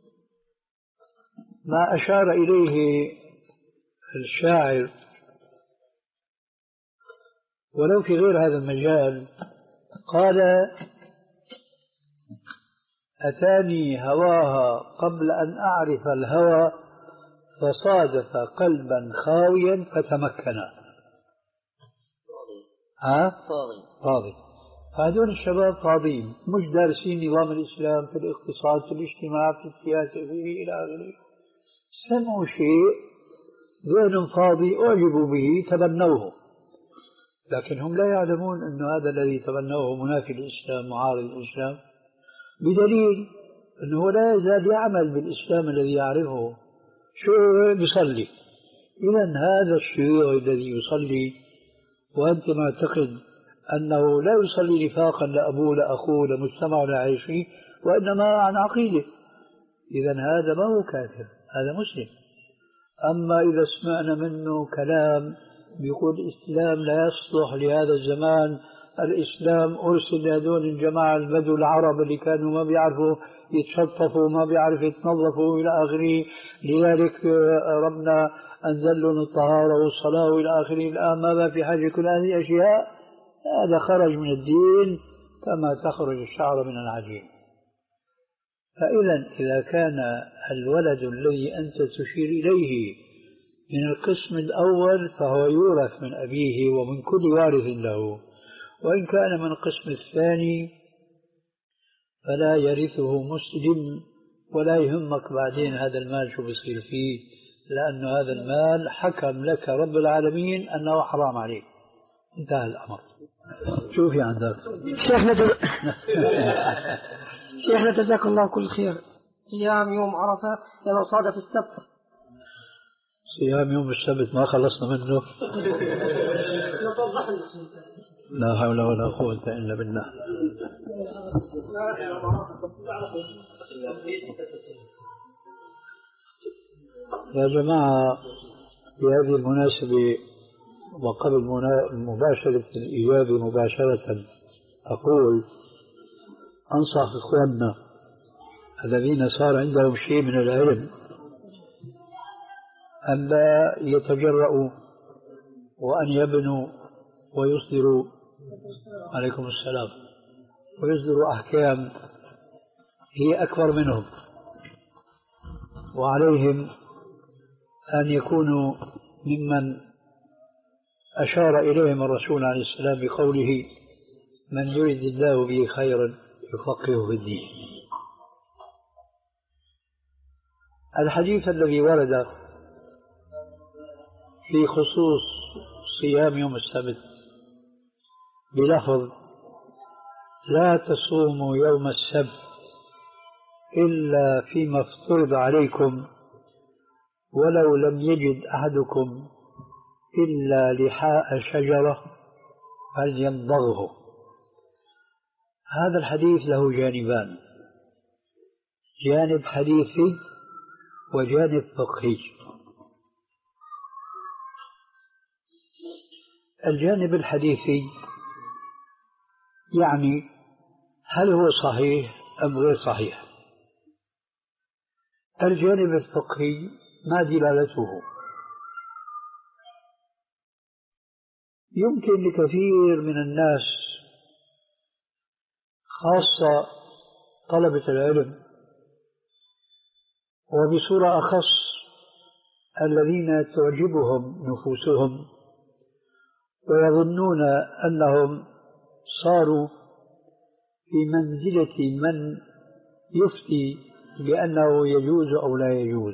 ما أشار إليه الشاعر ولو في غير هذا المجال، قال: أتاني هواها قبل أن أعرف الهوى، فصادف قلبا خاويا فتمكنا. ها؟ فاضي فاضي. هذول الشباب فاضيين، مش دارسين نظام الإسلام في الاقتصاد، في الاجتماع، في السياسة، فيه إلى آخره. سمعوا شيء ذهن فاضي أعجبوا به تبنوه، لكن هم لا يعلمون أن هذا الذي تبنوه منافي للإسلام، معارض للإسلام، بدليل أنه لا يزال يعمل بالإسلام الذي يعرفه. شو يصلي؟ إذن هذا الشيوعي الذي يصلي وأنت معتقد أنه لا يصلي نفاقا لأبوه لأخوه لمجتمع لعيشه، وإنما عن عقيدة، إذن هذا ما هو كافر، هذا مسلم. أما إذا سمعنا منه كلام بيقول الإسلام لا يصلح لهذا الزمان، الإسلام أرسل لهذول الجماعة البدو العرب اللي كانوا ما بيعرفوا يتشطفوا ما بيعرفوا يتنظفوا إلى آخره، لذلك ربنا أنزل لهم الطهارة والصلاة إلى آخره، الآن ما في حاجة كل هذه الأشياء. هذا خرج من الدين كما تخرج الشعر من العجين. فإذا إذا كان الولد الذي أنت تشير إليه من القسم الأول فهو يورث من أبيه ومن كل وارث له، وإن كان من القسم الثاني فلا يرثه مسلم، ولا يهمك بعدين هذا المال شو بيصير فيه، لأن هذا المال حكم لك رب العالمين أنه حرام عليك، انتهى الأمر. شو في عندك؟ شيخنا جز... شيخنا جزاك الله كل خير. صيام يوم عرفة لما صادف السبت. صيام يوم السبت ما خلصنا منه. لا حول ولا قوة إلا بالله. يا جماعة بهذه المناسبة وقبل مباشرة الإجابة مباشرة أقول أنصح إخواننا الذين صار عندهم شيء من العلم أن لا يتجرؤوا وأن يبنوا ويصدروا عليكم السلام ويصدروا أحكام هي أكبر منهم، وعليهم أن يكونوا ممن أشار إليهم الرسول عليه السلام بقوله من يريد الله به خيرا يفقهه في الدين. الحديث الذي ورد في خصوص صيام يوم السبت بلفظ لا تصوموا يوم السبت إلا فيما افترض عليكم ولو لم يجد أحدكم إلا لحاء شجرة فليمضغه. هذا الحديث له جانبان، جانب حديثي وجانب فقهي. الجانب الحديثي يعني هل هو صحيح أم غير صحيح؟ الجانب الفقهي ما دلالته؟ يمكن لكثير من الناس خاصة طلبة العلم وبصورة أخص الذين تعجبهم نفوسهم ويظنون أنهم صاروا في منزلة من يفتي بأنه يجوز أو لا يجوز،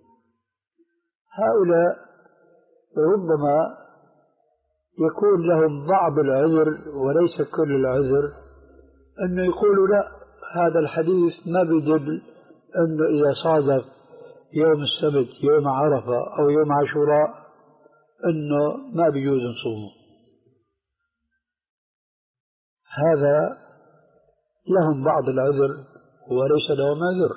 هؤلاء ربما يكون لهم بعض العذر وليس كل العذر، أنه يقولوا لا هذا الحديث ما بيدل أنه إذا صادف يوم السبت يوم عرفة أو يوم عاشوراء أنه ما بيجوز نصومه. هذا لهم بعض العذر وليس لهم عذر،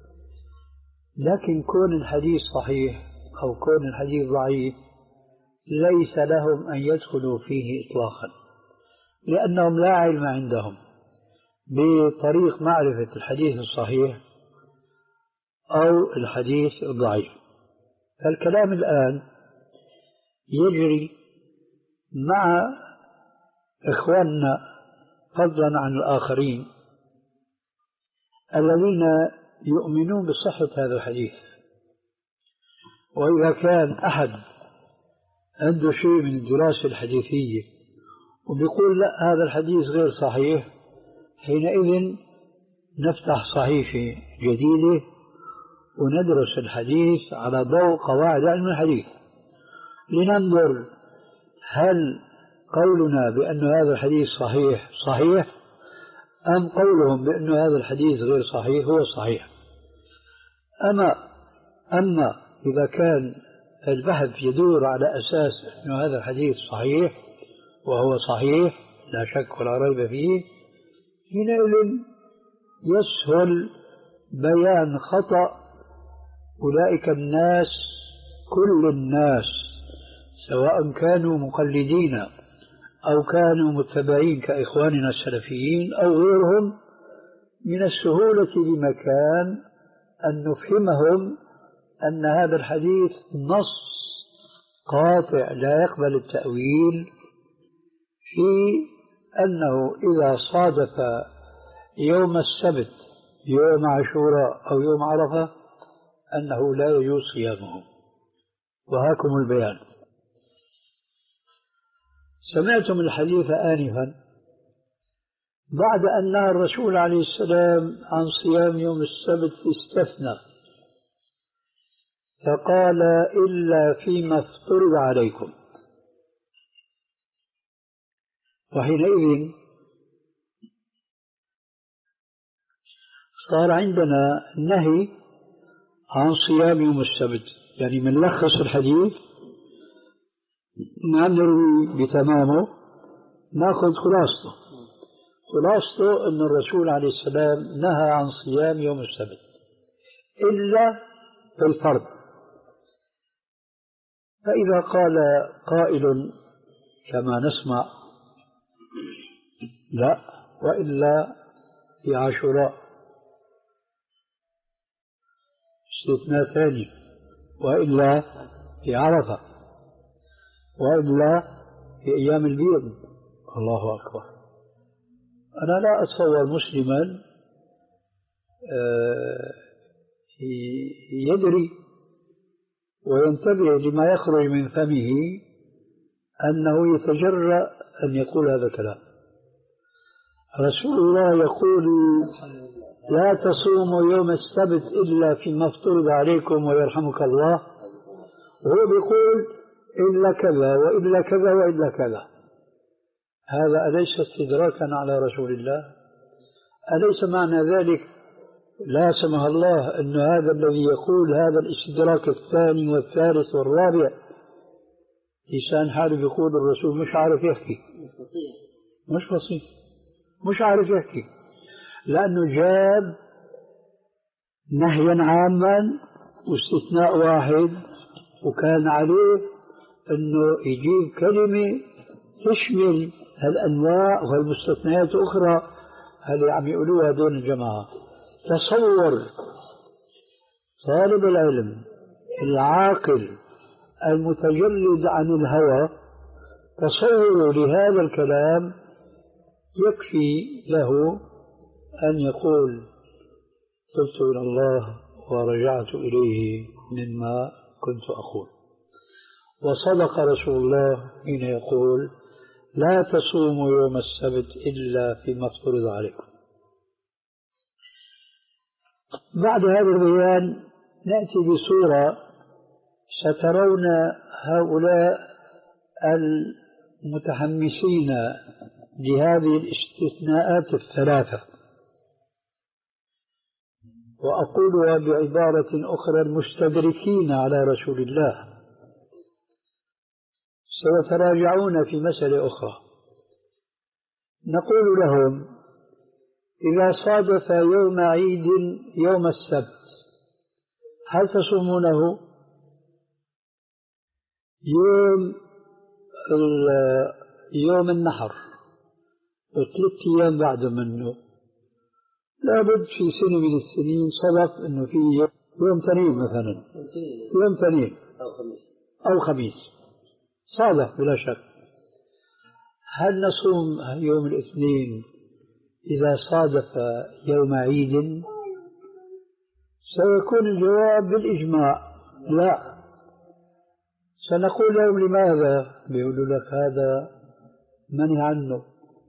لكن كون الحديث صحيح أو كون الحديث ضعيف ليس لهم أن يدخلوا فيه إطلاقا، لأنهم لا علم عندهم بطريق معرفة الحديث الصحيح أو الحديث الضعيف. فالكلام الآن يجري مع إخواننا فضلا عن الآخرين الذين يؤمنون بصحة هذا الحديث، وإذا كان أحد عنده شيء من الدراسة الحديثية وبيقول لا هذا الحديث غير صحيح، حينئذ نفتح صحيفة جديدة وندرس الحديث على ضوء قواعد علم الحديث لننظر هل قولنا بأن هذا الحديث صحيح صحيح أم قولهم بأن هذا الحديث غير صحيح هو صحيح. أما أما إذا كان البحث يدور على أساس أن هذا الحديث صحيح وهو صحيح لا شك ولا ريب فيه، حينئذ يسهل بيان خطأ أولئك الناس كل الناس سواء كانوا مقلدين أو كانوا متبعين كإخواننا السلفيين أو غيرهم، من السهولة بمكان أن نفهمهم أن هذا الحديث نص قاطع لا يقبل التأويل في أنه إذا صادف يوم السبت يوم عاشوراء أو يوم عرفة أنه لا يجوز صيامه. وهاكم البيان. سمعتم الحديث آنفا بعد أن نهى الرسول عليه السلام عن صيام يوم السبت استثنى فقال إلا فيما افترض عليكم. وحينئذ صار عندنا نهي عن صيام يوم السبت، يعني بنلخص الحديث ما نروي بتمامه، ناخذ خلاصته. خلاصته أن الرسول عليه السلام نهى عن صيام يوم السبت إلا في الفرض. فإذا قال قائل كما نسمع لا وإلا في عاشوراء استثناء ثاني، وإلا في عرفة، وإلا في أيام البيض، الله أكبر. أنا لا أتصور مسلما يدري وينتبه لما يخرج من فمه أنه يتجرأ أن يقول هذا الكلام. رسول الله يقول لا تصوموا يوم السبت إلا فيما افترض عليكم ويرحمك الله، وهو بيقول إلا كذا وإلا كذا وإلا كذا. هذا أليس استدراكا على رسول الله؟ أليس معنى ذلك لا سمح الله أن هذا الذي يقول هذا الاستدراك الثاني والثالث والرابع لسان حاله يقول الرسول مش عارف يحكي، مش بسيط، مش عارف يحكي، لأنه جاب نهيا عاما واستثناء واحد، وكان عليه أنه يجيب كلمة تشمل هالأنواع وهالمستثنيات أخرى اللي عم يقولوها دون الجماعة. تصور طالب العلم العاقل المتجلد عن الهوى، تصور لهذا الكلام يكفي له أن يقول تبت إلى الله ورجعت إليه مما كنت أقول. وصدق رسول الله حين يقول لا تصوموا يوم السبت إلا فيما افترض عليكم. بعد هذا البيان نأتي بصورة سترون هؤلاء المتحمسين لهذه الاستثناءات الثلاثة، وأقولها بعبارة أخرى المستدركين على رسول الله سيتراجعون في مسألة أخرى. نقول لهم إذا صادف يوم عيد يوم السبت هل تصومونه؟ يوم يوم النحر وثلاث أيام بعد منه لابد في سنة من السنين صدف أنه في يوم تنين مثلا، يوم تنين أو خميس صادف بلا شك. هل نصوم يوم الاثنين إذا صادف يوم عيد؟ سيكون الجواب بالإجماع لا. سنقول لهم لماذا؟ بيقولوا لك هذا منهي عنه.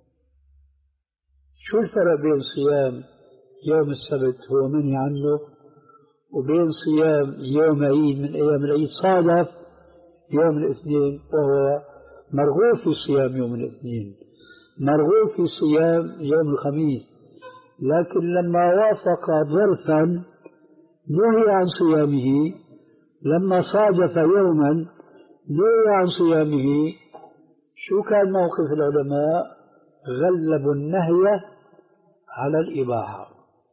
شو الفرق بين صيام يوم السبت هو منهي عنه وبين صيام يوم عيد من أيام العيد صادف يوم الاثنين وهو مرغوب في صيام يوم الاثنين، مرغوب في صيام يوم الخميس، لكن لما وافق ظرفا نهي عن صيامه، لما صادف يوما نهي عن صيامه. شو كان موقف العلماء؟ غلبوا النهي على الإباحة،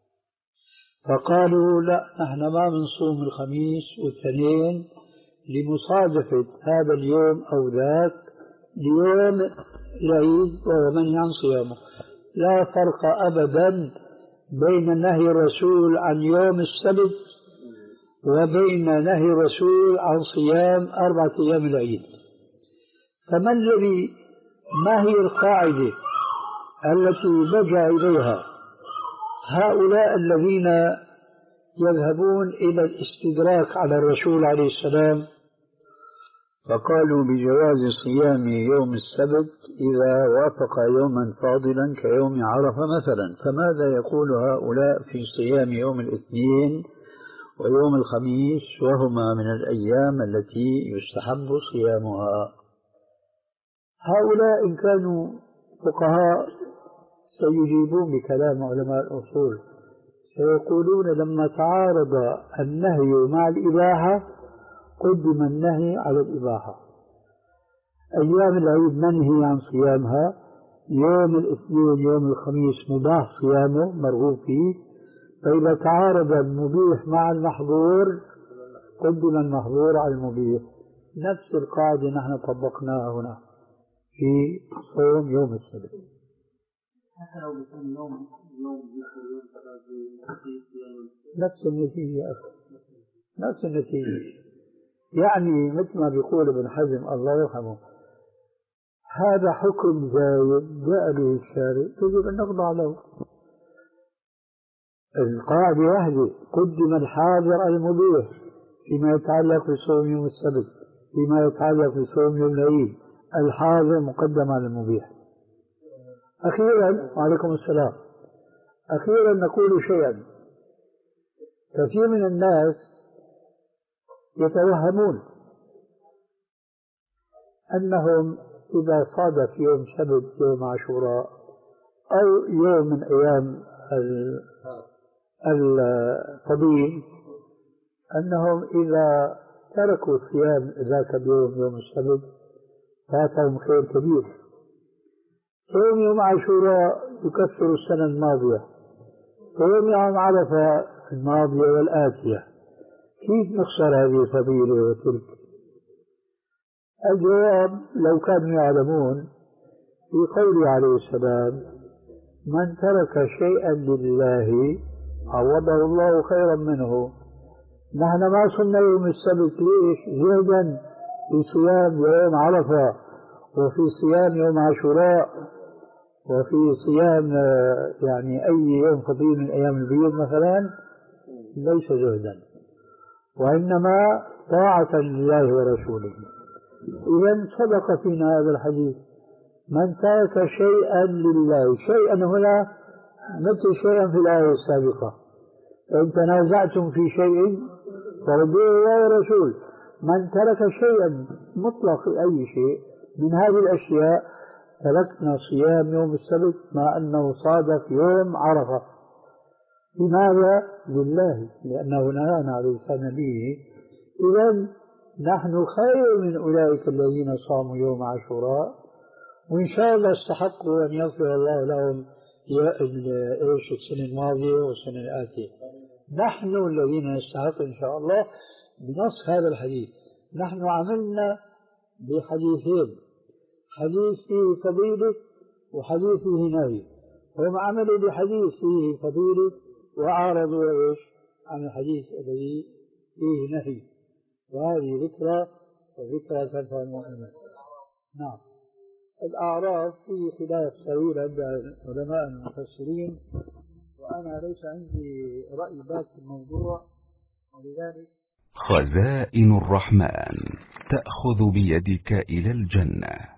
فقالوا لا نحن ما بنصوم الخميس والاثنين لمصادفة هذا اليوم أو ذاك ليوم العيد وهو منهي عن صيامه. لا فرق أبدا بين نهي الرسول عن يوم السبت وبين نهي الرسول عن صيام أربعة أيام العيد. فما الذي ما هي القاعدة التي لجأ إليها هؤلاء الذين يذهبون إلى الاستدراك على الرسول عليه السلام؟ فقالوا بجواز صيام يوم السبت إذا وافق يوما فاضلا كيوم عرفة مثلا. فماذا يقول هؤلاء في صيام يوم الاثنين ويوم الخميس وهما من الأيام التي يستحب صيامها؟ هؤلاء إن كانوا فقهاء سيجيبون بكلام علماء الأصول، سيقولون لما تعارض النهي مع الإباحة قدم النهي على الإباحة. أيام العيد منهي عن صيامها، يوم الاثنين يوم الخميس مباح صيامه مرغوب فيه، فإذا تعارض المبيح مع المحظور قدم المحظور على المبيح. نفس القاعدة نحن طبقناها هنا في صوم يوم السبت. حتى لو بكون يوم يوم نفس النتيجة نفس النتيجة. يعني مثل ما بيقول ابن حزم الله يرحمه، هذا حكم زايد جاء به الشارع يجب أن نخضع له. القاعدة واحدة، قدم الحاضر المبيح فيما يتعلق بصوم يوم السبت، فيما يتعلق بصوم يوم العيد الحاضر مقدم على المبيح. أخيرا وعليكم السلام، أخيرا نقول شيئا. كثير من الناس يتوهمون أنهم إذا صادف يوم سبت يوم عاشوراء أو يوم من أيام الفضيل أنهم إذا تركوا صيام ذاك اليوم يوم السبت فاتهم خير كبير. صوم يوم عاشوراء يكفر السنة الماضية، صوم يوم عرفة الماضية والآتية، كيف نخسر هذه الفضيلة وتلك؟ الجواب لو كانوا يعلمون في قوله عليه السلام من ترك شيئا لله عوضه الله خيرا منه. نحن ما صمنا يوم السبت ليش؟ زهدا في صيام يوم عرفة وفي صيام يوم عاشوراء وفي صيام يعني أي يوم فضيل من أيام البيض مثلا، ليس زهدا وإنما طاعة لله ورسوله. إذن صدق فينا هذا الحديث، من ترك شيئا لله، شيئا هنا مثل شيئا في الآية السابقة، فإن تنازعتم في شيء فردوه الله ورسول. من ترك شيئا مطلق أي شيء من هذه الأشياء تركنا صيام يوم السبت مع أنه صادف يوم عرفة. لماذا؟ لله، لأنه نهانا على لسان نبيه. إذن نحن خير من أولئك الذين صاموا يوم عاشوراء، وإن شاء الله استحقوا أن يغفر الله لهم إيش السنة الماضية والسنة الآتية. نحن الذين نستحق إن شاء الله بنص هذا الحديث. نحن عملنا بحديثين، حديث فيه فضيلة وحديث فيه نهي، هم عملوا بحديث فيه فضيلة وأعرضوا إيش عن الحديث الذي فيه نهي، وهذه ذكرى وذكرى تنفع المؤمنين. نعم. الأعراف فيه خلاف طويل عند علماء المفسرين، وأنا ليس عندي رأي بات في الموضوع، ولذلك خزائن الرحمن تأخذ بيدك إلى الجنة.